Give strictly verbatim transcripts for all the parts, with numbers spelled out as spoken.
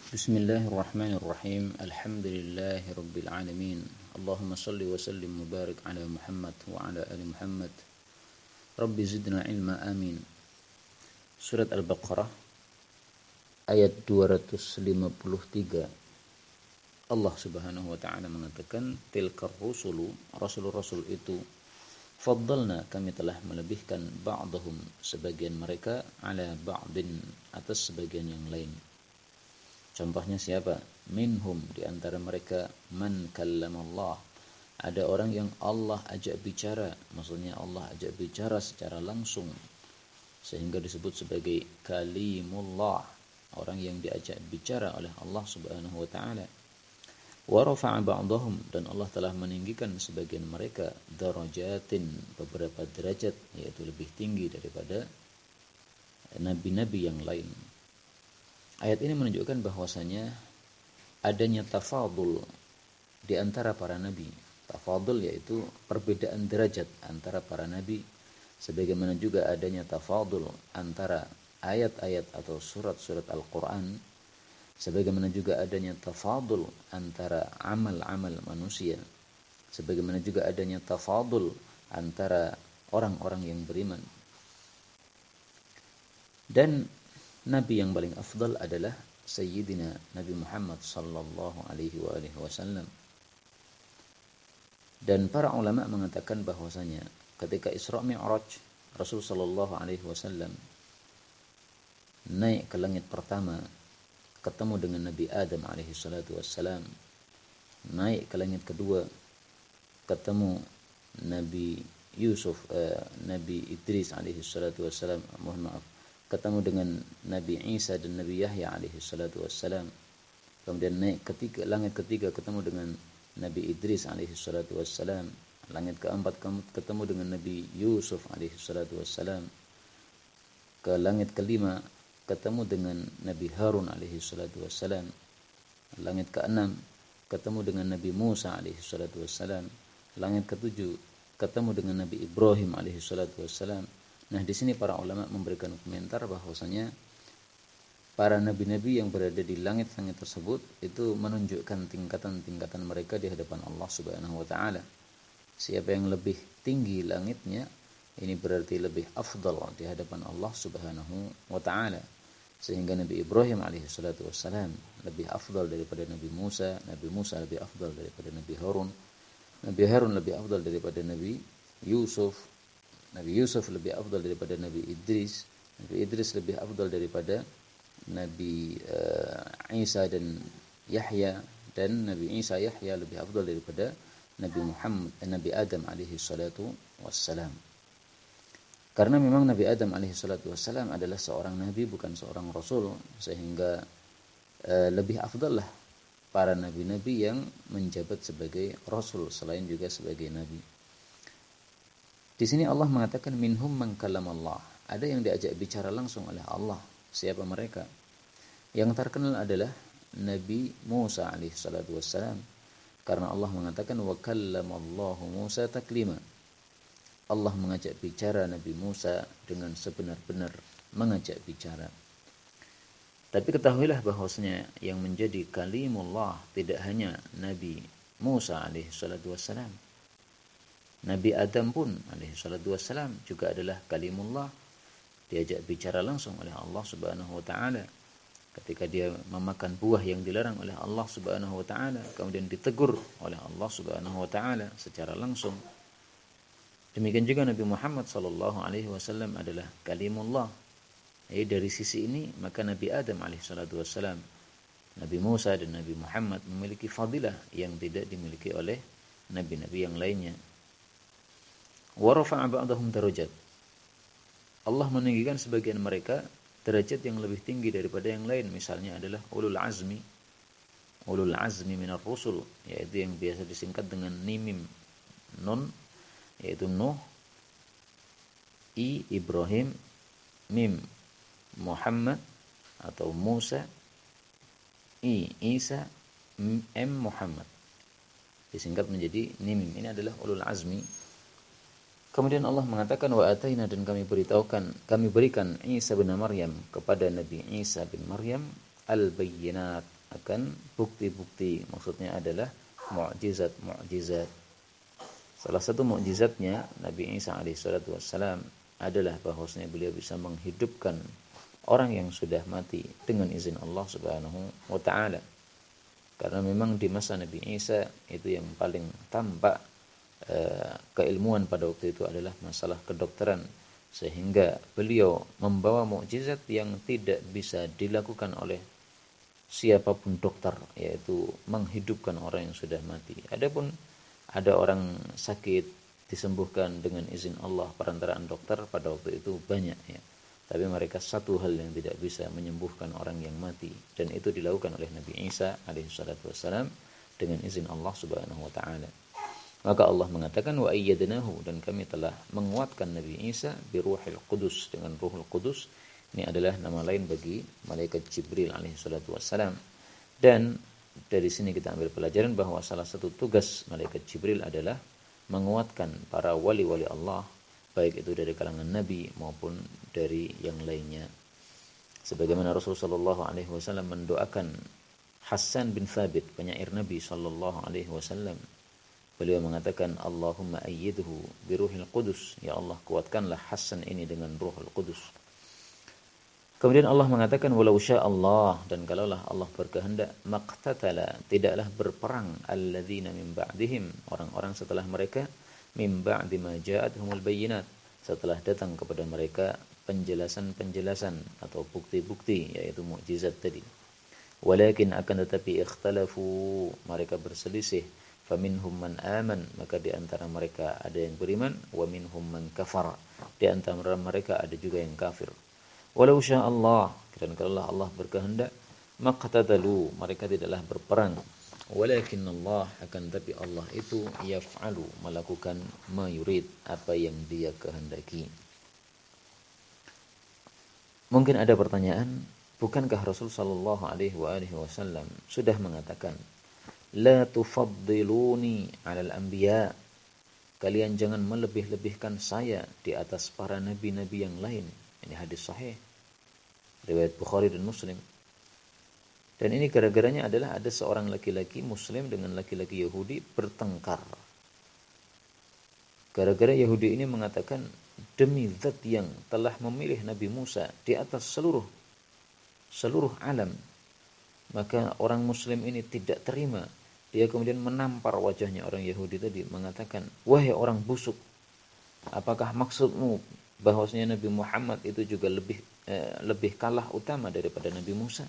Bismillahirrahmanirrahim. Alhamdulillahi rabbil alamin. Allahumma salli wa sallim mubarak ala Muhammad wa ala ali Muhammad. Rabbi zidna ilma, amin. Surat Al-Baqarah ayat dua ratus lima puluh tiga. Allah Subhanahu wa taala mengatakan, tilkar rusulu, rasul-rasul itu, faddalna, kami telah melebihkan ba'dahum, sebagian mereka, ala ba'din, atas sebagian yang lain. Contohnya siapa? Minhum, di antara mereka, man kallamallah, ada orang yang Allah ajak bicara, maksudnya Allah ajak bicara secara langsung, sehingga disebut sebagai kalimullah, orang yang diajak bicara oleh Allah Subhanahu wa taala. Wa rafa'a ba'dahum, dan Allah telah meninggikan sebagian mereka darajatin, beberapa derajat, yaitu lebih tinggi daripada nabi-nabi yang lain. Ayat ini menunjukkan bahwasanya adanya tafadul di antara para nabi. Tafadul yaitu perbedaan derajat antara para nabi, sebagaimana juga adanya tafadul antara ayat-ayat atau surat-surat Al-Quran, sebagaimana juga adanya tafadul antara amal-amal manusia, sebagaimana juga adanya tafadul antara orang-orang yang beriman. Dan nabi yang paling afdal adalah Sayyidina Nabi Muhammad sallallahu alaihi wa alihi wasallam. Dan para ulama mengatakan bahwasanya ketika Isra Mi'raj, Rasul sallallahu alaihi wasallam naik ke langit pertama, ketemu dengan Nabi Adam alaihi salatu wassalam. Naik ke langit kedua, ketemu Nabi Yusuf, eh, Nabi Idris alaihi salatu wassalam, mohon maaf, ketemu dengan Nabi Isa dan Nabi Yahya alaihi salatu wassalam. Kemudian naik ketiga, langit ketiga ketemu dengan Nabi Idris alaihi salatu wassalam. Langit keempat ketemu dengan Nabi Yusuf alaihi salatu wassalam. Ke langit kelima ketemu dengan Nabi Harun alaihi salatu wassalam. Langit keenam ketemu dengan Nabi Musa alaihi salatu wassalam. Langit ketujuh ketemu dengan Nabi Ibrahim alaihi salatu wassalam. Nah, di sini para ulama memberikan komentar bahwasanya para nabi-nabi yang berada di langit-langit tersebut itu menunjukkan tingkatan-tingkatan mereka di hadapan Allah Subhanahu wa taala. Siapa yang lebih tinggi langitnya, ini berarti lebih afdal di hadapan Allah Subhanahu wa taala. Sehingga Nabi Ibrahim alaihi salatu wassalam lebih afdal daripada Nabi Musa, Nabi Musa lebih afdal daripada Nabi Harun, Nabi Harun lebih afdal daripada Nabi Yusuf, Nabi Yusuf lebih afdal daripada Nabi Idris, Nabi Idris lebih afdal daripada Nabi uh, Isa dan Yahya, dan Nabi Isa Yahya lebih afdal daripada Nabi Muhammad dan Nabi Adam alaihi salatu wassalam. Karena memang Nabi Adam alaihi salatu wassalam adalah seorang nabi, bukan seorang rasul, sehingga uh, lebih afdal lah para nabi-nabi yang menjabat sebagai rasul selain juga sebagai nabi. Di sini Allah mengatakan minhum man kallamallah, ada yang diajak bicara langsung oleh Allah. Siapa mereka? Yang terkenal adalah Nabi Musa alaihi salatu wassalam, karena Allah mengatakan wa kallamallahu Musa taklima. Allah mengajak bicara Nabi Musa dengan sebenar-benar mengajak bicara. Tapi ketahuilah bahwasanya yang menjadi kalimullah tidak hanya Nabi Musa alaihi salatu wassalam. Nabi Adam pun alaihi salatu wassalam juga adalah kalimullah, diajak bicara langsung oleh Allah Subhanahu wa taala ketika dia memakan buah yang dilarang oleh Allah Subhanahu wa taala, kemudian ditegur oleh Allah Subhanahu wa taala secara langsung. Demikian juga Nabi Muhammad sallallahu alaihi wasallam adalah kalimullah. Jadi dari sisi ini maka Nabi Adam alaihi salatu wassalam, Nabi Musa dan Nabi Muhammad memiliki fadilah yang tidak dimiliki oleh nabi-nabi yang lainnya. Wa rafa'a ba'dahum darajat. Allah meninggikan sebagian mereka derajat yang lebih tinggi daripada yang lain. Misalnya adalah ulul azmi, ulul azmi minar rusul, yaitu yang biasa disingkat dengan nimim nun, yaitu Nuh, I Ibrahim, mim Muhammad atau Musa, I Isa, M Muhammad, disingkat menjadi nimim. Ini adalah ulul azmi. Kemudian Allah mengatakan wa ataina, dan kami beritahukan, kami berikan Isa bin Maryam kepada Nabi Isa bin Maryam al-bayyinat, akan bukti-bukti, maksudnya adalah mukjizat-mukjizat. Salah satu mukjizatnya Nabi Isa alaihissalatu wassalam adalah bahwasanya beliau bisa menghidupkan orang yang sudah mati dengan izin Allah Subhanahu wa taala. Karena memang di masa Nabi Isa itu yang paling tampak eh, keilmuan pada waktu itu adalah masalah kedokteran, sehingga beliau membawa mukjizat yang tidak bisa dilakukan oleh siapapun dokter, yaitu menghidupkan orang yang sudah mati. Adapun ada orang sakit disembuhkan dengan izin Allah perantaraan dokter pada waktu itu banyak ya. Tapi mereka satu hal yang tidak bisa menyembuhkan orang yang mati, dan itu dilakukan oleh Nabi Isa alaihissalatu wassalam dengan izin Allah Subhanahu wa taala. Maka Allah mengatakan wa ayyadnahu, dan kami telah menguatkan Nabi Isa bi Ruhil Qudus, dengan Ruhul Qudus. Ini adalah nama lain bagi malaikat Jibril alaihissalatu wassalam. Dan dari sini kita ambil pelajaran bahwa salah satu tugas malaikat Jibril adalah menguatkan para wali-wali Allah, baik itu dari kalangan Nabi maupun dari yang lainnya. Sebagaimana Rasulullah shallallahu alaihi wasallam mendoakan Hasan bin Thabit, penyair Nabi shallallahu alaihi wasallam. Beliau mengatakan, Allahumma ayyidhu biruhil qudus, ya Allah kuatkanlah Hasan ini dengan Ruhul Qudus. Kemudian Allah mengatakan walau sya Allah, dan kalaulah Allah berkehendak, maqtatala, tidaklah berperang alladzina min ba'dihim, orang-orang setelah mereka, min ba'di ma ja'atuhumul bayyinat, setelah datang kepada mereka penjelasan-penjelasan atau bukti-bukti, yaitu mukjizat tadi. Walakin akan tetapi ikhtalafu, mereka berselisih, faminhum man aman, maka di antara mereka ada yang beriman, wa minhum man kafar, di antara mereka ada juga yang kafir. Walau sya Allah, dan kalau Allah berkehendak, maqtatalu, mereka tidaklah berperang. Walakin Allah, akan tapi Allah itu yaf'alu, melakukan ma yurid, apa yang Dia kehendaki. Mungkin ada pertanyaan, bukankah Rasul sallallahu alaihi wasallam sudah mengatakan, la tufaddiluni 'alal anbiya, kalian jangan melebih-lebihkan saya di atas para nabi-nabi yang lain. Ini hadis sahih, riwayat Bukhari dan Muslim. Dan ini gara-garanya adalah ada seorang laki-laki Muslim dengan laki-laki Yahudi bertengkar. Gara-gara Yahudi ini mengatakan, demi zat yang telah memilih Nabi Musa di atas seluruh seluruh alam, maka orang Muslim ini tidak terima. Dia kemudian menampar wajahnya orang Yahudi tadi, mengatakan, wahai orang busuk, apakah maksudmu bahwasanya Nabi Muhammad itu juga lebih eh, lebih kalah utama daripada Nabi Musa?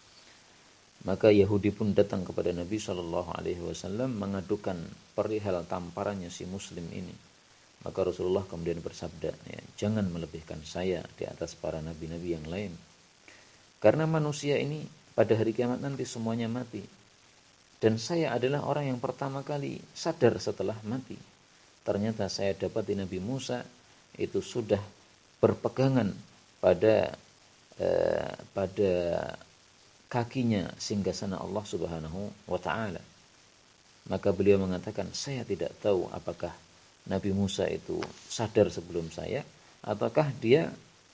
Maka Yahudi pun datang kepada Nabi shallallahu alaihi wasallam mengadukan perihal tamparannya si Muslim ini. Maka Rasulullah kemudian bersabda, ya, jangan melebihkan saya di atas para nabi-nabi yang lain. Karena manusia ini pada hari kiamat nanti semuanya mati. Dan saya adalah orang yang pertama kali sadar setelah mati. Ternyata saya dapati Nabi Musa itu sudah berpegangan pada eh, pada kakinya singgasana Allah Subhanahu wa taala. Maka beliau mengatakan, saya tidak tahu apakah Nabi Musa itu sadar sebelum saya, ataukah dia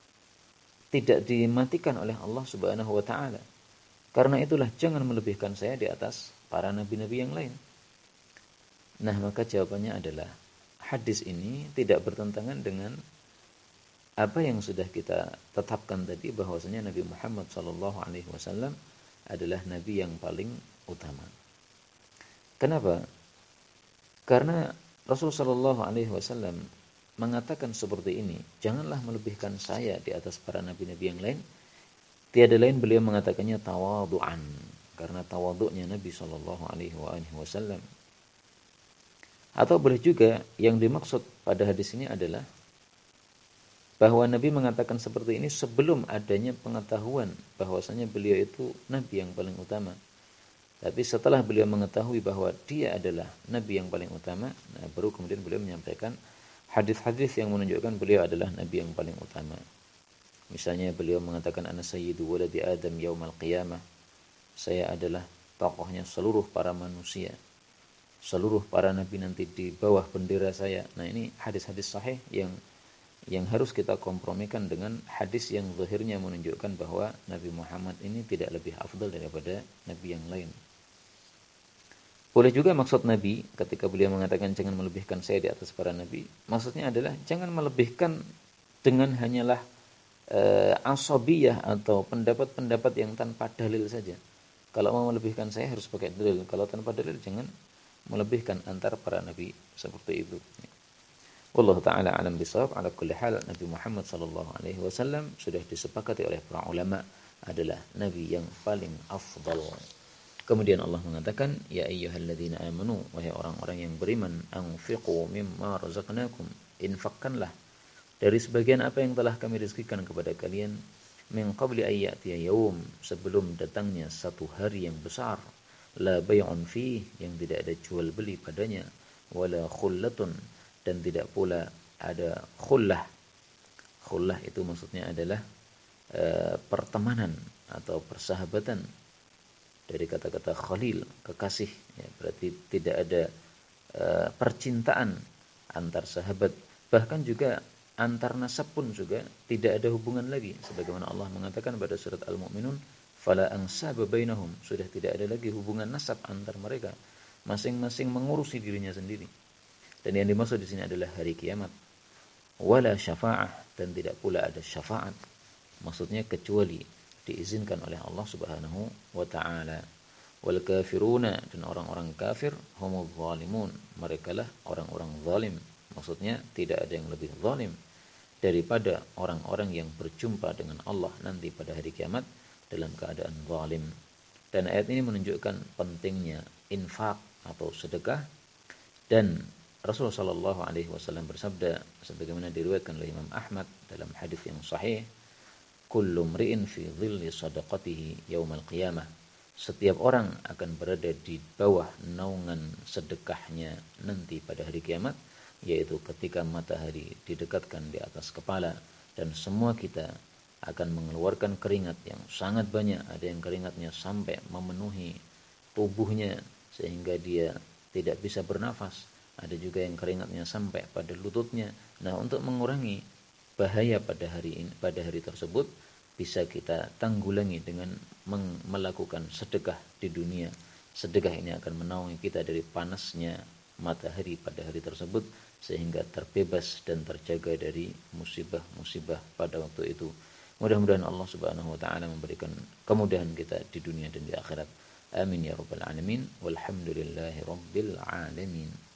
tidak dimatikan oleh Allah Subhanahu wa taala. Karena itulah jangan melebihkan saya di atas para nabi-nabi yang lain. Nah, maka jawabannya adalah hadis ini tidak bertentangan dengan apa yang sudah kita tetapkan tadi, bahwasanya Nabi Muhammad shallallahu alaihi wasallam adalah nabi yang paling utama. Kenapa? Karena Rasul shallallahu alaihi wasallam mengatakan seperti ini, janganlah melebihkan saya di atas para nabi-nabi yang lain. Tiada lain beliau mengatakannya tawadhu'an, karena tawadhu'nya Nabi shallallahu alaihi wasallam. Atau boleh juga yang dimaksud pada hadis ini adalah bahwa Nabi mengatakan seperti ini sebelum adanya pengetahuan bahwasanya beliau itu Nabi yang paling utama. Tapi setelah beliau mengetahui bahwa dia adalah Nabi yang paling utama, nah baru kemudian beliau menyampaikan hadis-hadis yang menunjukkan beliau adalah Nabi yang paling utama. Misalnya beliau mengatakan, ana sayyidu waladi Adam yaumal qiyamah, saya adalah tokohnya seluruh para manusia, seluruh para nabi nanti di bawah bendera saya. Nah, ini hadis-hadis sahih yang yang harus kita kompromikan dengan hadis yang zahirnya menunjukkan bahwa Nabi Muhammad ini tidak lebih afdal daripada nabi yang lain. Boleh juga maksud Nabi ketika beliau mengatakan jangan melebihkan saya di atas para nabi, maksudnya adalah jangan melebihkan dengan hanyalah e, asabiyah atau pendapat-pendapat yang tanpa dalil saja. Kalau mau melebihkan saya harus pakai dalil, kalau tanpa dalil jangan melebihkan antar para nabi seperti itu. Wallahu ta'ala alam bisawab. Ala kulli hal, Nabi Muhammad sallallahu alaihi wasallam sudah disepakati oleh para ulama adalah nabi yang paling afdal. Kemudian Allah mengatakan, ya ayyuhalladzina amanu, wahai orang-orang yang beriman, anfiqu mimma razaqnakum, infakkanlah dari sebagian apa yang telah kami rizkikan kepada kalian, min qabli ayyatiya yaum, sebelum datangnya satu hari yang besar, la bay'un fih, yang tidak ada jual beli padanya, wala khullatun, dan tidak pula ada khullah. Khullah itu maksudnya adalah e, pertemanan atau persahabatan, dari kata-kata khalil, kekasih, ya, berarti tidak ada e, percintaan antar sahabat, bahkan juga antar nasab pun juga tidak ada hubungan lagi, sebagaimana Allah mengatakan pada surat Al-Mu'minun, fala ansaba bainahum, sudah tidak ada lagi hubungan nasab antar mereka, masing-masing mengurusi dirinya sendiri. Dan yang dimaksud di sini adalah hari kiamat. Wala syafa'ah, dan tidak pula ada syafaat. Maksudnya kecuali diizinkan oleh Allah Subhanahu wa taala. Wal kafiruna, dan orang-orang kafir, humuz zalimun, merekalah orang-orang zalim. Maksudnya tidak ada yang lebih zalim daripada orang-orang yang berjumpa dengan Allah nanti pada hari kiamat dalam keadaan zalim. Dan ayat ini menunjukkan pentingnya infak atau sedekah, dan Rasulullah Shallallahu Alaihi Wasallam bersabda sebagaimana diriwayatkan oleh Imam Ahmad dalam hadis yang sahih, kullu mri'in fi dhilli sadaqatihi yaumal qiyamah, setiap orang akan berada di bawah naungan sedekahnya nanti pada hari kiamat, yaitu ketika matahari didekatkan di atas kepala dan semua kita akan mengeluarkan keringat yang sangat banyak. Ada yang keringatnya sampai memenuhi tubuhnya sehingga dia tidak bisa bernafas. Ada juga yang keringatnya sampai pada lututnya. Nah, untuk mengurangi bahaya pada hari ini, pada hari tersebut, bisa kita tanggulangi dengan melakukan sedekah di dunia. Sedekah ini akan menaungi kita dari panasnya matahari pada hari tersebut, sehingga terbebas dan terjaga dari musibah-musibah pada waktu itu. Mudah-mudahan Allah Subhanahu wa taala memberikan kemudahan kita di dunia dan di akhirat. Amin ya rabbal alamin. Walhamdulillahi rabbil alamin.